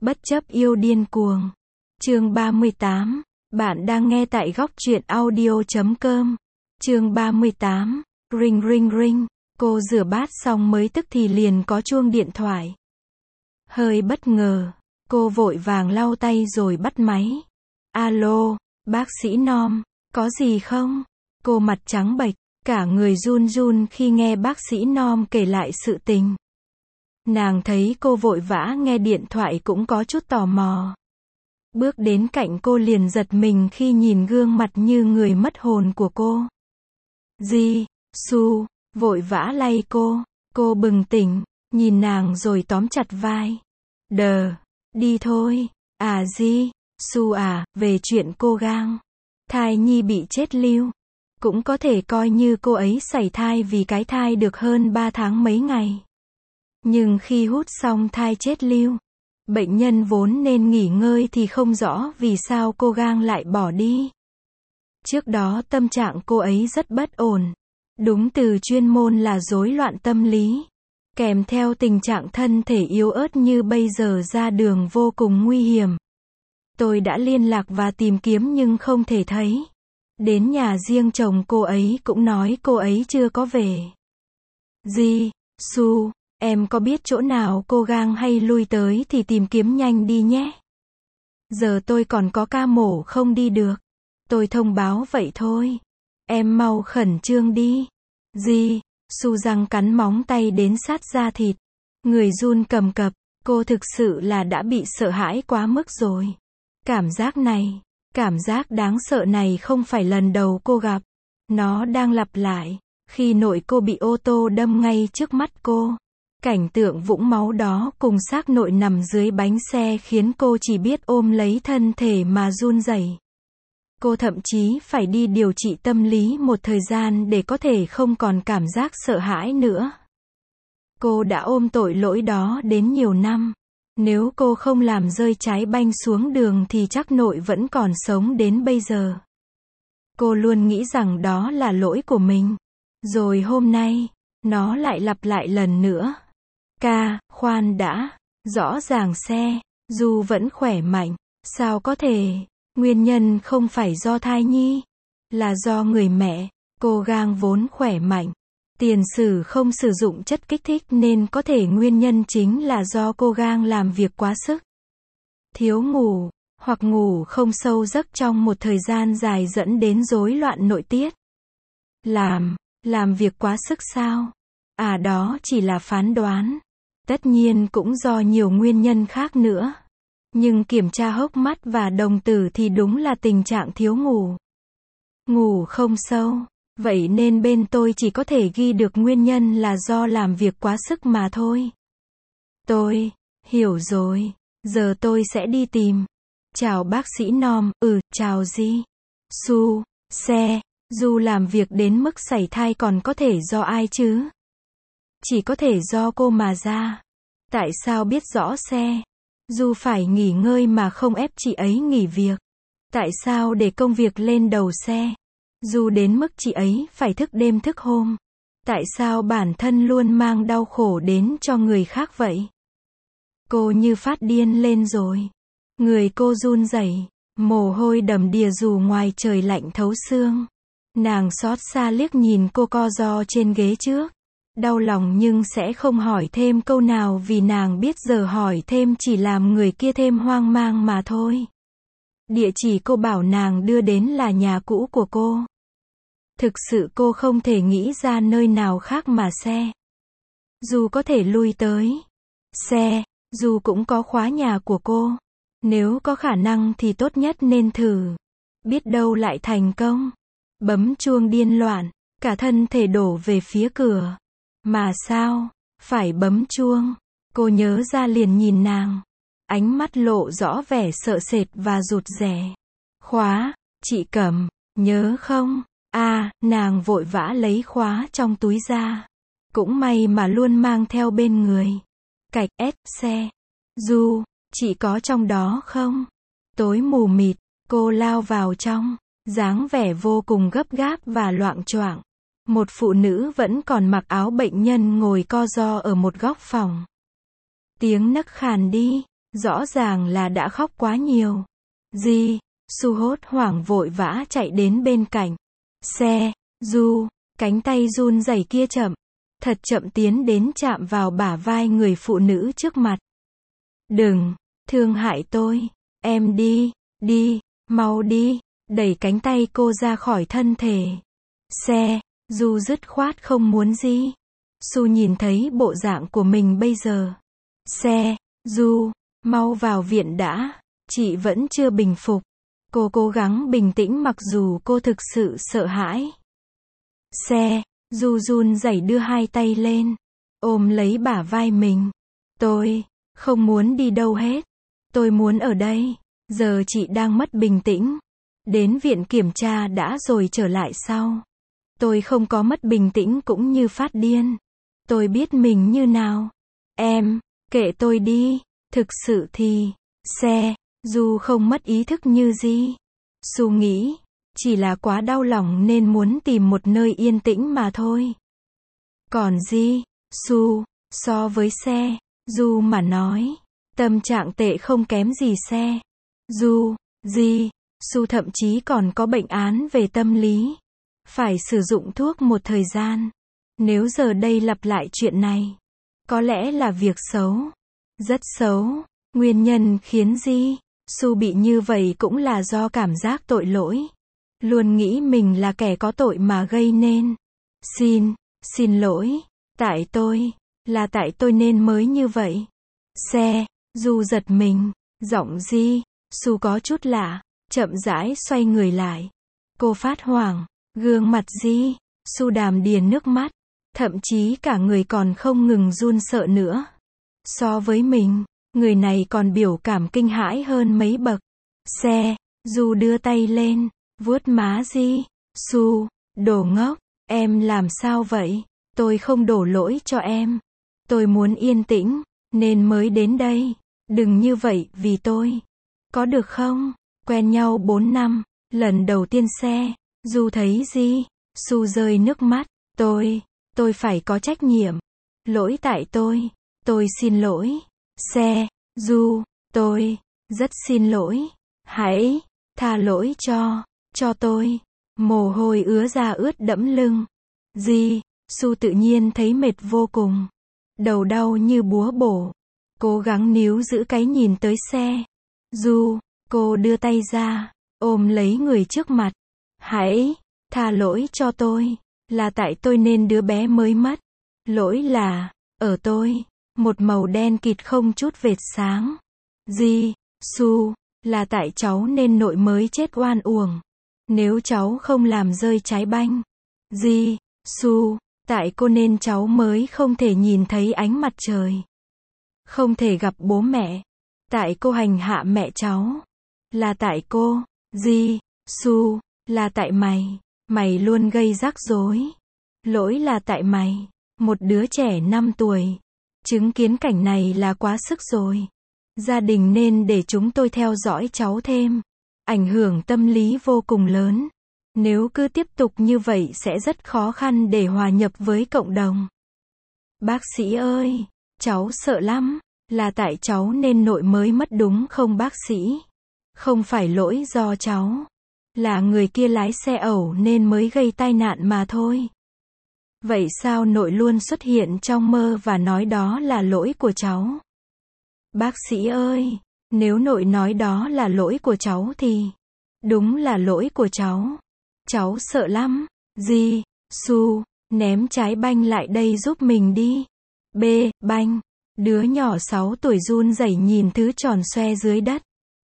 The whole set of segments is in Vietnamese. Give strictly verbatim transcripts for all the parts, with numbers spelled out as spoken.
Bất chấp yêu điên cuồng. Chương ba mươi tám. Bạn đang nghe tại góc truyện audio chấm com. Chương ba mươi tám. Ring ring ring. Cô rửa bát xong mới tức thì liền có chuông điện thoại. Hơi bất ngờ, cô vội vàng lau tay rồi bắt máy. Alo, bác sĩ Nom, có gì không? Cô mặt trắng bệch, cả người run run khi nghe bác sĩ Nom kể lại sự tình. Nàng thấy cô vội vã nghe điện thoại cũng có chút tò mò. Bước đến cạnh cô liền giật mình khi nhìn gương mặt như người mất hồn của cô. Di, Su, vội vã lay cô. Cô bừng tỉnh, nhìn nàng rồi tóm chặt vai. Đờ, đi thôi. À Di, Su à, về chuyện cô gang. Thai nhi bị chết lưu. Cũng có thể coi như cô ấy sảy thai vì cái thai được hơn ba tháng mấy ngày. Nhưng khi hút xong thai chết lưu, bệnh nhân vốn nên nghỉ ngơi thì không rõ vì sao cô gang lại bỏ đi. Trước đó tâm trạng cô ấy rất bất ổn. Đúng từ chuyên môn là rối loạn tâm lý. Kèm theo tình trạng thân thể yếu ớt như bây giờ ra đường vô cùng nguy hiểm. Tôi đã liên lạc và tìm kiếm nhưng không thể thấy. Đến nhà riêng chồng cô ấy cũng nói cô ấy chưa có về. Di, Su, em có biết chỗ nào cô gang hay lui tới thì tìm kiếm nhanh đi nhé. Giờ tôi còn có ca mổ không đi được. Tôi thông báo vậy thôi. Em mau khẩn trương đi. Di, Su răng cắn móng tay đến sát da thịt. Người run cầm cập, cô thực sự là đã bị sợ hãi quá mức rồi. Cảm giác này, cảm giác đáng sợ này không phải lần đầu cô gặp. Nó đang lặp lại, khi nội cô bị ô tô đâm ngay trước mắt cô. Cảnh tượng vũng máu đó cùng xác nội nằm dưới bánh xe khiến cô chỉ biết ôm lấy thân thể mà run rẩy. Cô thậm chí phải đi điều trị tâm lý một thời gian để có thể không còn cảm giác sợ hãi nữa. Cô đã ôm tội lỗi đó đến nhiều năm. Nếu cô không làm rơi trái banh xuống đường thì chắc nội vẫn còn sống đến bây giờ. Cô luôn nghĩ rằng đó là lỗi của mình. Rồi hôm nay, nó lại lặp lại lần nữa. Ca, khoan đã. Rõ ràng xe, Du vẫn khỏe mạnh. Sao có thể? Nguyên nhân không phải do thai nhi. Là do người mẹ. Cô gang vốn khỏe mạnh. Tiền sử không sử dụng chất kích thích nên có thể nguyên nhân chính là do cô gang làm việc quá sức. Thiếu ngủ, hoặc ngủ không sâu giấc trong một thời gian dài dẫn đến rối loạn nội tiết. Làm, làm việc quá sức sao? À đó chỉ là phán đoán. Tất nhiên cũng do nhiều nguyên nhân khác nữa. Nhưng kiểm tra hốc mắt và đồng tử thì đúng là tình trạng thiếu ngủ. Ngủ không sâu. Vậy nên bên tôi chỉ có thể ghi được nguyên nhân là do làm việc quá sức mà thôi. Tôi, hiểu rồi. Giờ tôi sẽ đi tìm. Chào bác sĩ Nom, ừ, chào Di. Su, xe, Du làm việc đến mức sảy thai còn có thể do ai chứ? Chỉ có thể do cô mà ra. Tại sao biết rõ xe? Du phải nghỉ ngơi mà không ép chị ấy nghỉ việc. Tại sao để công việc lên đầu xe? Dù đến mức chị ấy phải thức đêm thức hôm. Tại sao bản thân luôn mang đau khổ đến cho người khác vậy? Cô như phát điên lên rồi. Người cô run rẩy, mồ hôi đầm đìa dù ngoài trời lạnh thấu xương. Nàng xót xa liếc nhìn cô co ro trên ghế trước. Đau lòng nhưng sẽ không hỏi thêm câu nào vì nàng biết giờ hỏi thêm chỉ làm người kia thêm hoang mang mà thôi. Địa chỉ cô bảo nàng đưa đến là nhà cũ của cô. Thực sự cô không thể nghĩ ra nơi nào khác mà xe. Dù có thể lui tới. Xe, dù cũng có khóa nhà của cô. Nếu có khả năng thì tốt nhất nên thử. Biết đâu lại thành công. Bấm chuông điên loạn, cả thân thể đổ về phía cửa. Mà sao, phải bấm chuông. Cô nhớ ra liền nhìn nàng. Ánh mắt lộ rõ vẻ sợ sệt và rụt rè. Khóa, chị Cẩm, nhớ không? À, nàng vội vã lấy khóa trong túi ra. Cũng may mà luôn mang theo bên người. Cạch ép xe. Du, chị có trong đó không? Tối mù mịt, cô lao vào trong. Dáng vẻ vô cùng gấp gáp và loạng choạng. Một phụ nữ vẫn còn mặc áo bệnh nhân ngồi co ro ở một góc phòng. Tiếng nấc khàn đi. Rõ ràng là đã khóc quá nhiều. Di, Su hốt hoảng vội vã chạy đến bên cạnh xe. Du, cánh tay run rẩy kia chậm, thật chậm tiến đến chạm vào bả vai người phụ nữ trước mặt. Đừng, thương hại tôi, em đi, đi, mau đi, đẩy cánh tay cô ra khỏi thân thể. Xe, Du dứt khoát không muốn Di. Su nhìn thấy bộ dạng của mình bây giờ. Xe, Du, mau vào viện đã, chị vẫn chưa bình phục. Cô cố gắng bình tĩnh mặc dù cô thực sự sợ hãi. Xe, Du run rẩy đưa hai tay lên, ôm lấy bả vai mình. Tôi không muốn đi đâu hết. Tôi muốn ở đây. Giờ chị đang mất bình tĩnh. Đến viện kiểm tra đã rồi trở lại sau. Tôi không có mất bình tĩnh cũng như phát điên. Tôi biết mình như nào. Em, kệ tôi đi. Thực sự thì, xe, Du không mất ý thức như Di. Su nghĩ, chỉ là quá đau lòng nên muốn tìm một nơi yên tĩnh mà thôi. Còn Di, Su, so với xe, Du mà nói, tâm trạng tệ không kém gì xe. Du, Di, Su thậm chí còn có bệnh án về tâm lý. Phải sử dụng thuốc một thời gian. Nếu giờ đây lặp lại chuyện này, có lẽ là việc xấu. Rất xấu. Nguyên nhân khiến Di, Su bị như vậy cũng là do cảm giác tội lỗi. Luôn nghĩ mình là kẻ có tội mà gây nên. Xin, xin lỗi. Tại tôi, là tại tôi nên mới như vậy. Xe, Du giật mình. Giọng Di, Su có chút lạ. Chậm rãi xoay người lại. Cô phát hoảng. Gương mặt Di, Su đàm đìa nước mắt. Thậm chí cả người còn không ngừng run sợ nữa. So với mình, người này còn biểu cảm kinh hãi hơn mấy bậc. Xe, Du đưa tay lên, vuốt má Di. Su, đồ ngốc, em làm sao vậy? Tôi không đổ lỗi cho em. Tôi muốn yên tĩnh, nên mới đến đây. Đừng như vậy vì tôi. Có được không? Quen nhau bốn năm, lần đầu tiên xe, Du thấy Di, Su rơi nước mắt. Tôi, tôi phải có trách nhiệm. Lỗi tại tôi. Tôi xin lỗi. Xe, Du, tôi, rất xin lỗi. Hãy, tha lỗi cho, cho tôi. Mồ hôi ứa ra ướt đẫm lưng. Di, Su tự nhiên thấy mệt vô cùng. Đầu đau như búa bổ. Cố gắng níu giữ cái nhìn tới xe. Du, cô đưa tay ra, ôm lấy người trước mặt. Hãy, tha lỗi cho tôi. Là tại tôi nên đứa bé mới mất. Lỗi là, ở tôi. Một màu đen kịt không chút vệt sáng. Di, Su, là tại cháu nên nội mới chết oan uổng. Nếu cháu không làm rơi trái banh. Di, Su, tại cô nên cháu mới không thể nhìn thấy ánh mặt trời. Không thể gặp bố mẹ. Tại cô hành hạ mẹ cháu. Là tại cô. Di, Su, là tại mày. Mày luôn gây rắc rối. Lỗi là tại mày. Một đứa trẻ năm tuổi. Chứng kiến cảnh này là quá sức rồi. Gia đình nên để chúng tôi theo dõi cháu thêm. Ảnh hưởng tâm lý vô cùng lớn. Nếu cứ tiếp tục như vậy sẽ rất khó khăn để hòa nhập với cộng đồng. Bác sĩ ơi, cháu sợ lắm. Là tại cháu nên nội mới mất đúng không bác sĩ? Không phải lỗi do cháu. Là người kia lái xe ẩu nên mới gây tai nạn mà thôi. Vậy sao nội luôn xuất hiện trong mơ và nói đó là lỗi của cháu? Bác sĩ ơi, nếu nội nói đó là lỗi của cháu thì đúng là lỗi của cháu. Cháu sợ lắm. Di, Su, ném trái banh lại đây giúp mình đi. B, banh. Đứa nhỏ sáu tuổi run rẩy nhìn thứ tròn xoe dưới đất.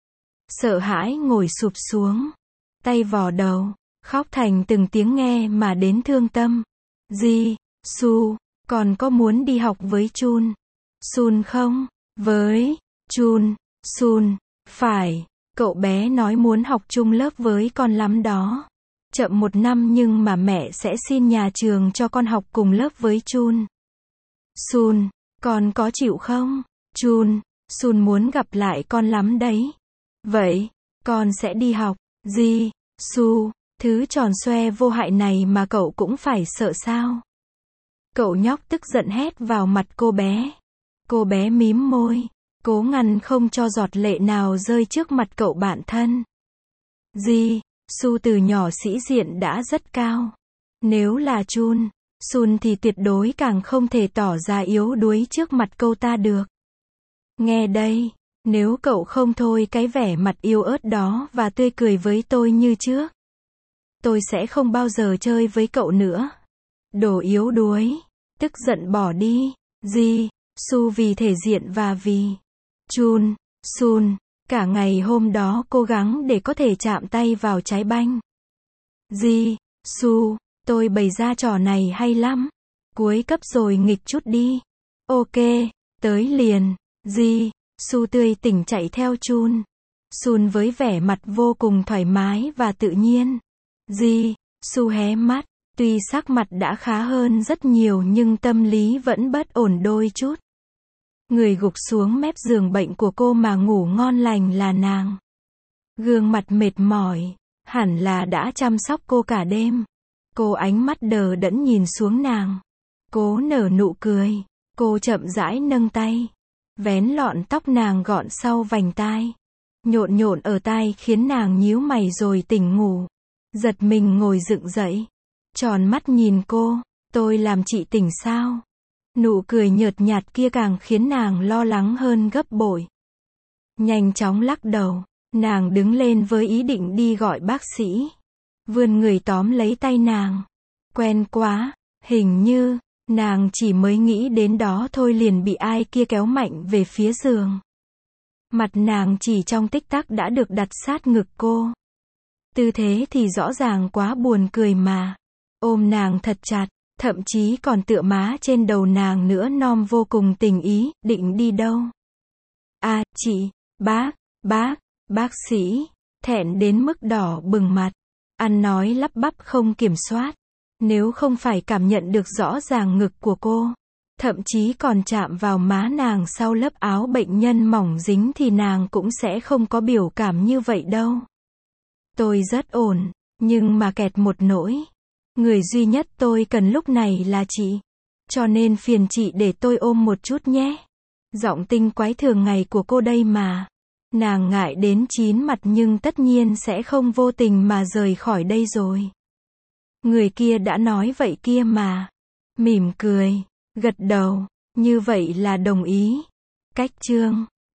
Sợ hãi ngồi sụp xuống. Tay vò đầu, khóc thành từng tiếng nghe mà đến thương tâm. Di, Su, còn có muốn đi học với Chun? Sun không? Với Chun, Sun, phải, cậu bé nói muốn học chung lớp với con lắm đó. Chậm một năm nhưng mà mẹ sẽ xin nhà trường cho con học cùng lớp với Chun. Sun, con có chịu không? Chun, Sun muốn gặp lại con lắm đấy. Vậy, con sẽ đi học. Di, Su, thứ tròn xoe vô hại này mà cậu cũng phải sợ sao? Cậu nhóc tức giận hét vào mặt cô bé. Cô bé mím môi. cố ngăn không cho giọt lệ nào rơi trước mặt cậu bạn thân. Ji Su từ nhỏ sĩ diện đã rất cao. Nếu là Chun Sun thì tuyệt đối càng không thể tỏ ra yếu đuối trước mặt cô ta được. Nghe đây, nếu cậu không thôi cái vẻ mặt yếu ớt đó và tươi cười với tôi như trước, tôi sẽ không bao giờ chơi với cậu nữa. Đồ yếu đuối, tức giận bỏ đi. Ji Su vì thể diện và vì Chun Sun, cả ngày hôm đó cố gắng để có thể chạm tay vào trái banh. Ji Su, tôi bày ra trò này hay lắm. Cuối cấp rồi nghịch chút đi. Ok, tới liền. Ji Su tươi tỉnh chạy theo Chun Sun với vẻ mặt vô cùng thoải mái và tự nhiên. Ji Su hé mắt, tuy sắc mặt đã khá hơn rất nhiều nhưng tâm lý vẫn bất ổn đôi chút. Người gục xuống mép giường bệnh của cô mà ngủ ngon lành là nàng. Gương mặt mệt mỏi, hẳn là đã chăm sóc cô cả đêm. Cô ánh mắt đờ đẫn nhìn xuống nàng. Cố nở nụ cười. Cô chậm rãi nâng tay, vén lọn tóc nàng gọn sau vành tai. Nhộn nhộn ở tai khiến nàng nhíu mày rồi tỉnh ngủ. Giật mình ngồi dựng dậy. Tròn mắt nhìn cô. Tôi làm chị tỉnh sao? Nụ cười nhợt nhạt kia càng khiến nàng lo lắng hơn gấp bội. Nhanh chóng lắc đầu. Nàng đứng lên với ý định đi gọi bác sĩ. Vươn người tóm lấy tay nàng. Quen quá, hình như, nàng chỉ mới nghĩ đến đó thôi liền bị ai kia kéo mạnh về phía giường. Mặt nàng chỉ trong tích tắc đã được đặt sát ngực cô. Tư thế thì rõ ràng quá buồn cười mà. Ôm nàng thật chặt, thậm chí còn tựa má trên đầu nàng nữa, nom vô cùng tình ý. Định đi đâu? À, chị, bác, bác, bác sĩ. Thẹn đến mức đỏ bừng mặt. Ăn nói lắp bắp không kiểm soát. Nếu không phải cảm nhận được rõ ràng ngực của cô, thậm chí còn chạm vào má nàng sau lớp áo bệnh nhân mỏng dính thì nàng cũng sẽ không có biểu cảm như vậy đâu. Tôi rất ổn, nhưng mà kẹt một nỗi. Người duy nhất tôi cần lúc này là chị. Cho nên phiền chị để tôi ôm một chút nhé. Giọng tinh quái thường ngày của cô đây mà. Nàng ngại đến chín mặt nhưng tất nhiên sẽ không vô tình mà rời khỏi đây rồi. Người kia đã nói vậy kia mà. Mỉm cười, gật đầu, như vậy là đồng ý. Cách chương